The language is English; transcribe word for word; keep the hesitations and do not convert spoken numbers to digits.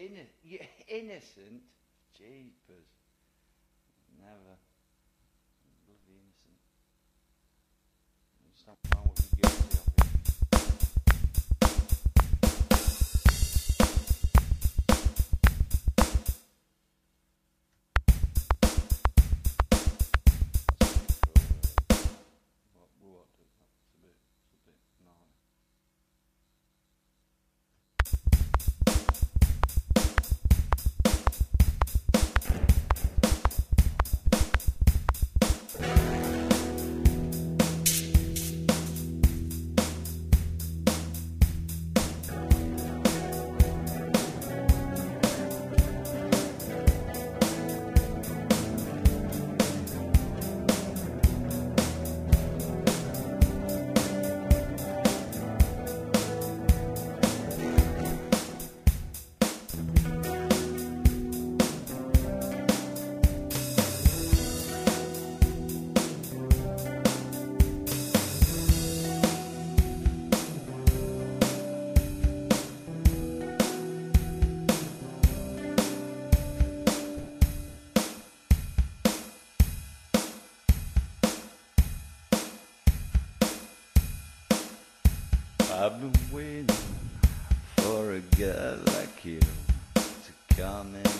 Inno- yeah, innocent? Jeepers. Never. Bloody innocent. Just don't find what you're guilty of. What, what, that's a bit, it's a bit gnarly. I've been waiting for a girl like you to come in.